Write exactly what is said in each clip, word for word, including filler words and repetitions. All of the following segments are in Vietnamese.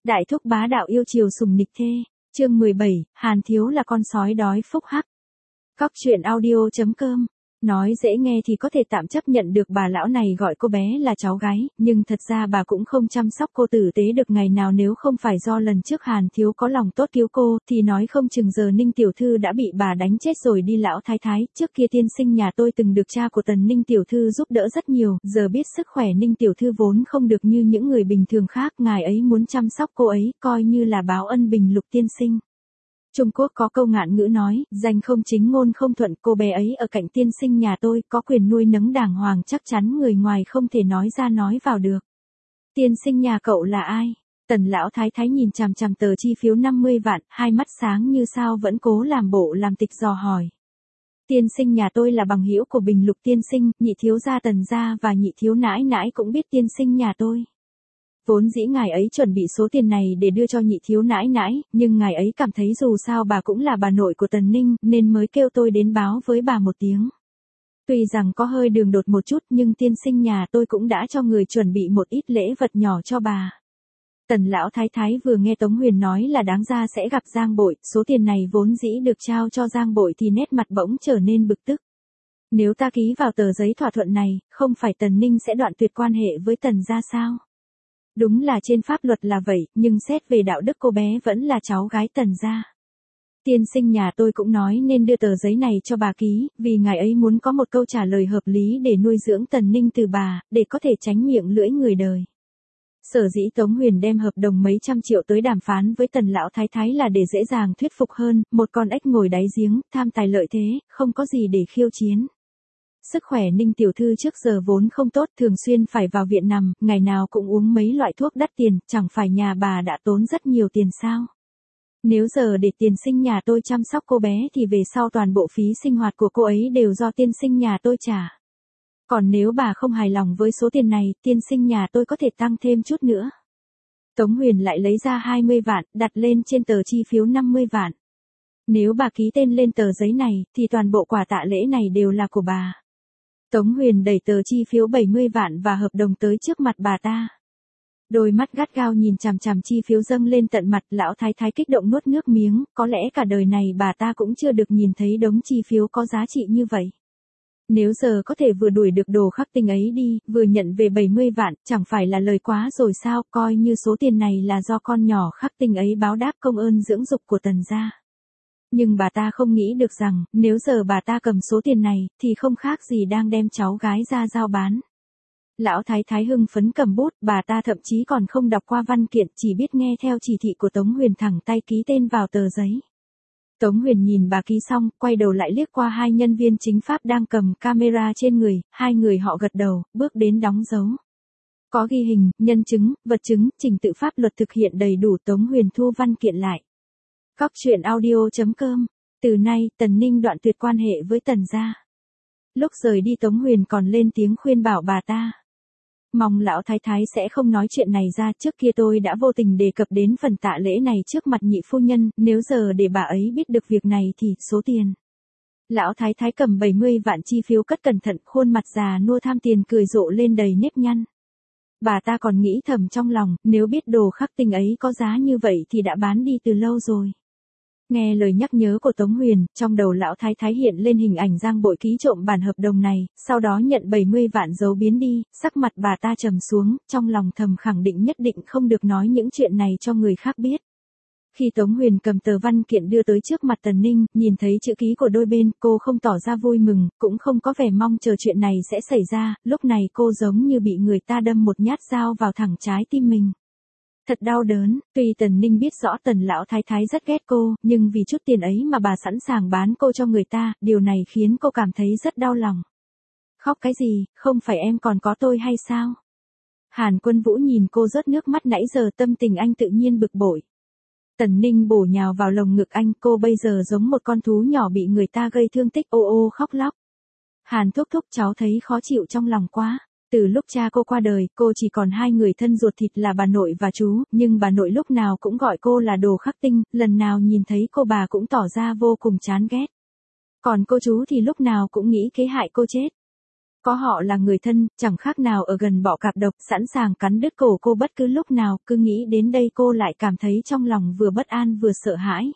Đại thúc bá đạo yêu chiều sùng nịch thê, chương mười bảy, Hàn thiếu là con sói đói phúc hắc. Cóc truyện audio chấm com. Nói dễ nghe thì có thể tạm chấp nhận được bà lão này gọi cô bé là cháu gái, nhưng thật ra bà cũng không chăm sóc cô tử tế được ngày nào, nếu không phải do lần trước Hàn thiếu có lòng tốt cứu cô, thì nói không chừng giờ Ninh tiểu thư đã bị bà đánh chết rồi đi. Lão thái thái, trước kia tiên sinh nhà tôi từng được cha của Tần Ninh tiểu thư giúp đỡ rất nhiều, giờ biết sức khỏe Ninh tiểu thư vốn không được như những người bình thường khác, ngài ấy muốn chăm sóc cô ấy, coi như là báo ân bình lục tiên sinh. Trung Quốc có câu ngạn ngữ nói, danh không chính ngôn không thuận, cô bé ấy ở cạnh tiên sinh nhà tôi, có quyền nuôi nấng đàng hoàng, chắc chắn người ngoài không thể nói ra nói vào được. Tiên sinh nhà cậu là ai? Tần lão thái thái nhìn chằm chằm tờ chi phiếu năm mươi vạn, hai mắt sáng như sao vẫn cố làm bộ làm tịch dò hỏi. Tiên sinh nhà tôi là bằng hữu của Bình Lục tiên sinh, nhị thiếu gia Tần gia và nhị thiếu nãi nãi cũng biết tiên sinh nhà tôi. Vốn dĩ ngài ấy chuẩn bị số tiền này để đưa cho nhị thiếu nãi nãi, nhưng ngài ấy cảm thấy dù sao bà cũng là bà nội của Tần Ninh, nên mới kêu tôi đến báo với bà một tiếng. Tuy rằng có hơi đường đột một chút, nhưng tiên sinh nhà tôi cũng đã cho người chuẩn bị một ít lễ vật nhỏ cho bà. Tần lão thái thái vừa nghe Tống Huyền nói là đáng ra sẽ gặp Giang Bội, số tiền này vốn dĩ được trao cho Giang Bội thì nét mặt bỗng trở nên bực tức. Nếu ta ký vào tờ giấy thỏa thuận này, không phải Tần Ninh sẽ đoạn tuyệt quan hệ với Tần gia sao? Đúng là trên pháp luật là vậy, nhưng xét về đạo đức cô bé vẫn là cháu gái Tần gia. Tiên sinh nhà tôi cũng nói nên đưa tờ giấy này cho bà ký, vì ngài ấy muốn có một câu trả lời hợp lý để nuôi dưỡng Tần Ninh từ bà, để có thể tránh miệng lưỡi người đời. Sở dĩ Tống Huyền đem hợp đồng mấy trăm triệu tới đàm phán với Tần lão thái thái là để dễ dàng thuyết phục hơn, một con ếch ngồi đáy giếng, tham tài lợi thế, không có gì để khiêu chiến. Sức khỏe Ninh tiểu thư trước giờ vốn không tốt, thường xuyên phải vào viện nằm, ngày nào cũng uống mấy loại thuốc đắt tiền, chẳng phải nhà bà đã tốn rất nhiều tiền sao? Nếu giờ để tiền sinh nhà tôi chăm sóc cô bé thì về sau toàn bộ phí sinh hoạt của cô ấy đều do tiên sinh nhà tôi trả. Còn nếu bà không hài lòng với số tiền này, tiên sinh nhà tôi có thể tăng thêm chút nữa. Tống Huyền lại lấy ra hai mươi vạn, đặt lên trên tờ chi phiếu năm mươi vạn. Nếu bà ký tên lên tờ giấy này, thì toàn bộ quà tạ lễ này đều là của bà. Tống Huyền đẩy tờ chi phiếu bảy mươi vạn và hợp đồng tới trước mặt bà ta. Đôi mắt gắt gao nhìn chằm chằm chi phiếu dâng lên tận mặt, lão thái thái kích động nuốt nước miếng, có lẽ cả đời này bà ta cũng chưa được nhìn thấy đống chi phiếu có giá trị như vậy. Nếu giờ có thể vừa đuổi được đồ khắc tinh ấy đi, vừa nhận về bảy mươi vạn, chẳng phải là lời quá rồi sao, coi như số tiền này là do con nhỏ khắc tinh ấy báo đáp công ơn dưỡng dục của Tần gia. Nhưng bà ta không nghĩ được rằng, nếu giờ bà ta cầm số tiền này, thì không khác gì đang đem cháu gái ra giao bán. Lão thái thái hưng phấn cầm bút, bà ta thậm chí còn không đọc qua văn kiện, chỉ biết nghe theo chỉ thị của Tống Huyền thẳng tay ký tên vào tờ giấy. Tống Huyền nhìn bà ký xong, quay đầu lại liếc qua hai nhân viên chính pháp đang cầm camera trên người, hai người họ gật đầu, bước đến đóng dấu. Có ghi hình, nhân chứng, vật chứng, trình tự pháp luật thực hiện đầy đủ. Tống Huyền thu văn kiện lại. Cóc truyện audio chấm com. Từ nay, Tần Ninh đoạn tuyệt quan hệ với Tần gia. Lúc rời đi Tống Huyền còn lên tiếng khuyên bảo bà ta. Mong lão thái thái sẽ không nói chuyện này ra, trước kia tôi đã vô tình đề cập đến phần tạ lễ này trước mặt nhị phu nhân, nếu giờ để bà ấy biết được việc này thì, số tiền. Lão thái thái cầm bảy mươi vạn chi phiếu cất cẩn thận, khuôn mặt già nua tham tiền cười rộ lên đầy nếp nhăn. Bà ta còn nghĩ thầm trong lòng, nếu biết đồ khắc tinh ấy có giá như vậy thì đã bán đi từ lâu rồi. Nghe lời nhắc nhớ của Tống Huyền, trong đầu lão thái thái hiện lên hình ảnh Giang Bội ký trộm bản hợp đồng này, sau đó nhận bảy mươi vạn giấu biến đi, sắc mặt bà ta trầm xuống, trong lòng thầm khẳng định nhất định không được nói những chuyện này cho người khác biết. Khi Tống Huyền cầm tờ văn kiện đưa tới trước mặt Tần Ninh, nhìn thấy chữ ký của đôi bên, cô không tỏ ra vui mừng, cũng không có vẻ mong chờ chuyện này sẽ xảy ra, lúc này cô giống như bị người ta đâm một nhát dao vào thẳng trái tim mình. Thật đau đớn, tuy Tần Ninh biết rõ Tần lão thái thái rất ghét cô, nhưng vì chút tiền ấy mà bà sẵn sàng bán cô cho người ta, điều này khiến cô cảm thấy rất đau lòng. Khóc cái gì, không phải em còn có tôi hay sao? Hàn Quân Vũ nhìn cô rớt nước mắt, nãy giờ tâm tình anh tự nhiên bực bội. Tần Ninh bổ nhào vào lồng ngực anh, cô bây giờ giống một con thú nhỏ bị người ta gây thương tích, ô ô khóc lóc. Hàn thúc thúc, cháu thấy khó chịu trong lòng quá. Từ lúc cha cô qua đời, cô chỉ còn hai người thân ruột thịt là bà nội và chú, nhưng bà nội lúc nào cũng gọi cô là đồ khắc tinh, lần nào nhìn thấy cô bà cũng tỏ ra vô cùng chán ghét. Còn cô chú thì lúc nào cũng nghĩ kế hại cô chết. có họ là người thân, chẳng khác nào ở gần bọ cạp độc, sẵn sàng cắn đứt cổ cô bất cứ lúc nào, cứ nghĩ đến đây cô lại cảm thấy trong lòng vừa bất an vừa sợ hãi.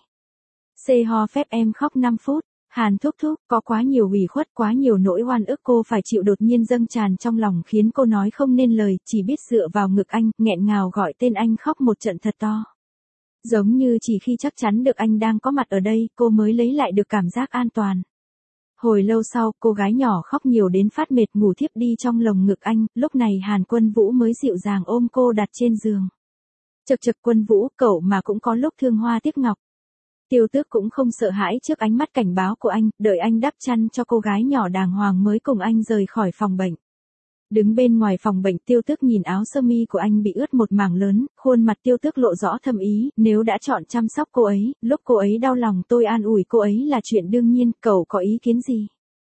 Xê ho phép em khóc năm phút, Hàn thúc thúc, có quá nhiều ủy khuất, quá nhiều nỗi oan ức cô phải chịu đột nhiên dâng tràn trong lòng khiến cô nói không nên lời, chỉ biết dựa vào ngực anh, nghẹn ngào gọi tên anh khóc một trận thật to. Giống như chỉ khi chắc chắn được anh đang có mặt ở đây, cô mới lấy lại được cảm giác an toàn. Hồi lâu sau, cô gái nhỏ khóc nhiều đến phát mệt ngủ thiếp đi trong lồng ngực anh, lúc này Hàn Quân Vũ mới dịu dàng ôm cô đặt trên giường. Chật chật Quân Vũ, cậu mà cũng có lúc thương hoa tiếc ngọc. Tiêu Tước cũng không sợ hãi trước ánh mắt cảnh báo của anh, đợi anh đắp chăn cho cô gái nhỏ đàng hoàng mới cùng anh rời khỏi phòng bệnh. Đứng bên ngoài phòng bệnh Tiêu Tước nhìn áo sơ mi của anh bị ướt một mảng lớn, khuôn mặt Tiêu Tước lộ rõ thâm ý, nếu đã chọn chăm sóc cô ấy, lúc cô ấy đau lòng tôi an ủi cô ấy là chuyện đương nhiên, cậu có ý kiến gì?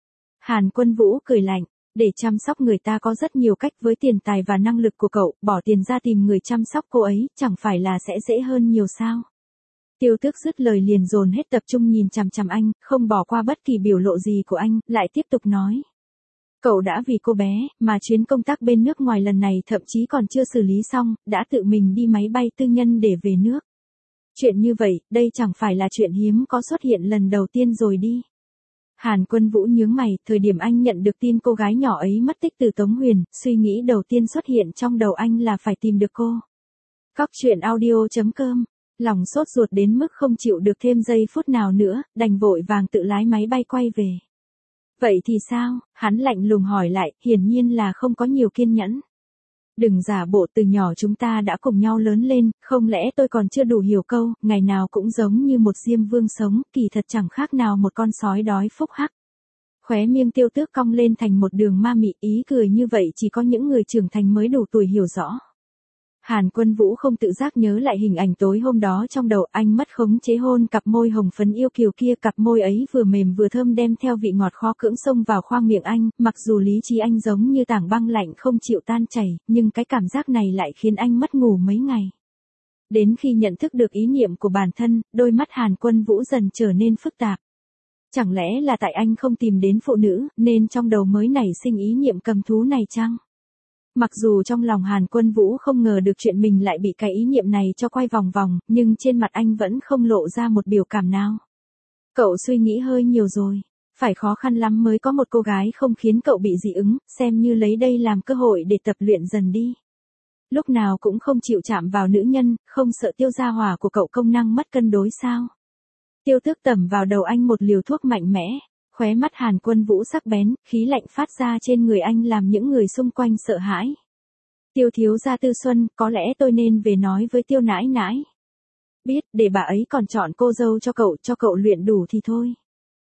Hàn Quân Vũ cười lạnh, để chăm sóc người ta có rất nhiều cách với tiền tài và năng lực của cậu, bỏ tiền ra tìm người chăm sóc cô ấy, chẳng phải là sẽ dễ hơn nhiều sao? Tiêu Tước dứt lời liền dồn hết tập trung nhìn chằm chằm anh, không bỏ qua bất kỳ biểu lộ gì của anh, lại tiếp tục nói. Cậu đã vì cô bé, mà chuyến công tác bên nước ngoài lần này thậm chí còn chưa xử lý xong, đã tự mình đi máy bay tư nhân để về nước. Chuyện như vậy, đây chẳng phải là chuyện hiếm có xuất hiện lần đầu tiên rồi đi. Hàn Quân Vũ nhướng mày, thời điểm anh nhận được tin cô gái nhỏ ấy mất tích từ Tống Huyền, suy nghĩ đầu tiên xuất hiện trong đầu anh là phải tìm được cô. Cóc truyện audio chấm com, lòng sốt ruột đến mức không chịu được thêm giây phút nào nữa, đành vội vàng tự lái máy bay quay về. Vậy thì sao? Hắn lạnh lùng hỏi lại, hiển nhiên là không có nhiều kiên nhẫn. Đừng giả bộ, từ nhỏ chúng ta đã cùng nhau lớn lên, không lẽ tôi còn chưa đủ hiểu câu, ngày nào cũng giống như một diêm vương sống, kỳ thật chẳng khác nào một con sói đói phúc hắc. Khóe miệng Tiêu Tước cong lên thành một đường ma mị, ý cười như vậy chỉ có những người trưởng thành mới đủ tuổi hiểu rõ. Hàn Quân Vũ không tự giác nhớ lại hình ảnh tối hôm đó trong đầu, anh mất khống chế hôn cặp môi hồng phấn yêu kiều kia, cặp môi ấy vừa mềm vừa thơm đem theo vị ngọt khó cưỡng xông vào khoang miệng anh, mặc dù lý trí anh giống như tảng băng lạnh không chịu tan chảy, nhưng cái cảm giác này lại khiến anh mất ngủ mấy ngày. Đến khi nhận thức được ý niệm của bản thân, đôi mắt Hàn Quân Vũ dần trở nên phức tạp. Chẳng lẽ là tại anh không tìm đến phụ nữ, nên trong đầu mới nảy sinh ý niệm cầm thú này chăng? Mặc dù trong lòng Hàn Quân Vũ không ngờ được chuyện mình lại bị cái ý niệm này cho quay vòng vòng, nhưng trên mặt anh vẫn không lộ ra một biểu cảm nào. Cậu suy nghĩ hơi nhiều rồi, phải khó khăn lắm mới có một cô gái không khiến cậu bị dị ứng, xem như lấy đây làm cơ hội để tập luyện dần đi. Lúc nào cũng không chịu chạm vào nữ nhân, không sợ tiêu gia hỏa của cậu công năng mất cân đối sao? Tiêu Tước tẩm vào đầu anh một liều thuốc mạnh mẽ. Khóe mắt Hàn Quân Vũ sắc bén, khí lạnh phát ra trên người anh làm những người xung quanh sợ hãi. Tiêu thiếu gia Tư Xuân, có lẽ tôi nên về nói với Tiêu nãi nãi. Biết, để bà ấy còn chọn cô dâu cho cậu, cho cậu luyện đủ thì thôi.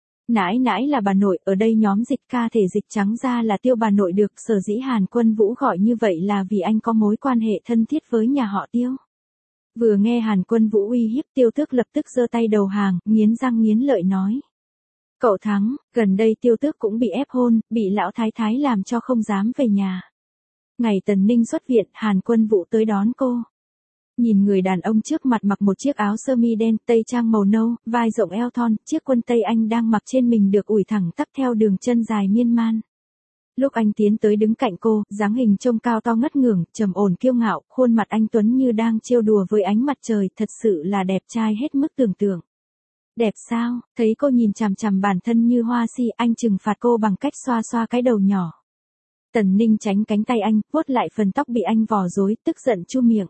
Nãi nãi là bà nội, ở đây nhóm dịch ca thể dịch trắng ra là Tiêu bà nội được, sở dĩ Hàn Quân Vũ gọi như vậy là vì anh có mối quan hệ thân thiết với nhà họ Tiêu. Vừa nghe Hàn Quân Vũ uy hiếp, Tiêu Tước lập tức giơ tay đầu hàng, nghiến răng nghiến lợi nói. Cậu thắng, gần đây Tiêu Tước cũng bị ép hôn, bị lão thái thái làm cho không dám về nhà. Ngày Tần Ninh xuất viện, Hàn Quân Vũ tới đón cô. Nhìn người đàn ông trước mặt mặc một chiếc áo sơ mi đen, tây trang màu nâu, vai rộng eo thon, chiếc quân tây anh đang mặc trên mình được ủi thẳng tắp theo đường chân dài miên man. Lúc anh tiến tới đứng cạnh cô, dáng hình trông cao to ngất ngưởng, trầm ổn kiêu ngạo, khuôn mặt anh tuấn như đang trêu đùa với ánh mặt trời, thật sự là đẹp trai hết mức tưởng tượng. Đẹp sao? Thấy cô nhìn chằm chằm bản thân như hoa si, anh trừng phạt cô bằng cách xoa xoa cái đầu nhỏ. Tần Ninh tránh cánh tay anh, vuốt lại phần tóc bị anh vò rối, tức giận chu miệng.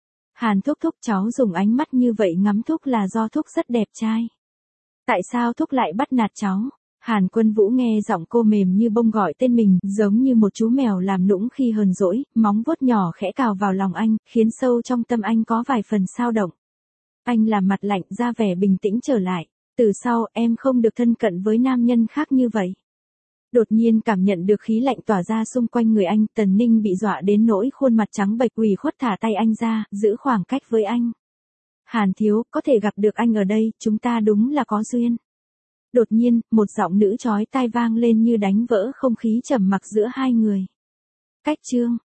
Hàn thúc thúc, cháu dùng ánh mắt như vậy ngắm thúc là do thúc rất đẹp trai. Tại sao thúc lại bắt nạt cháu? Hàn Quân Vũ nghe giọng cô mềm như bông gọi tên mình, giống như một chú mèo làm nũng khi hờn dỗi, móng vuốt nhỏ khẽ cào vào lòng anh, khiến sâu trong tâm anh có vài phần xao động. Anh làm mặt lạnh, ra vẻ bình tĩnh trở lại. Từ sau, em không được thân cận với nam nhân khác như vậy. Đột nhiên cảm nhận được khí lạnh tỏa ra xung quanh người anh, Tần Ninh bị dọa đến nỗi khuôn mặt trắng bệch, ủy khuất thả tay anh ra, giữ khoảng cách với anh. Hàn thiếu, có thể gặp được anh ở đây, chúng ta đúng là có duyên. Đột nhiên, một giọng nữ chói tai vang lên như đánh vỡ không khí trầm mặc giữa hai người. Cách chương.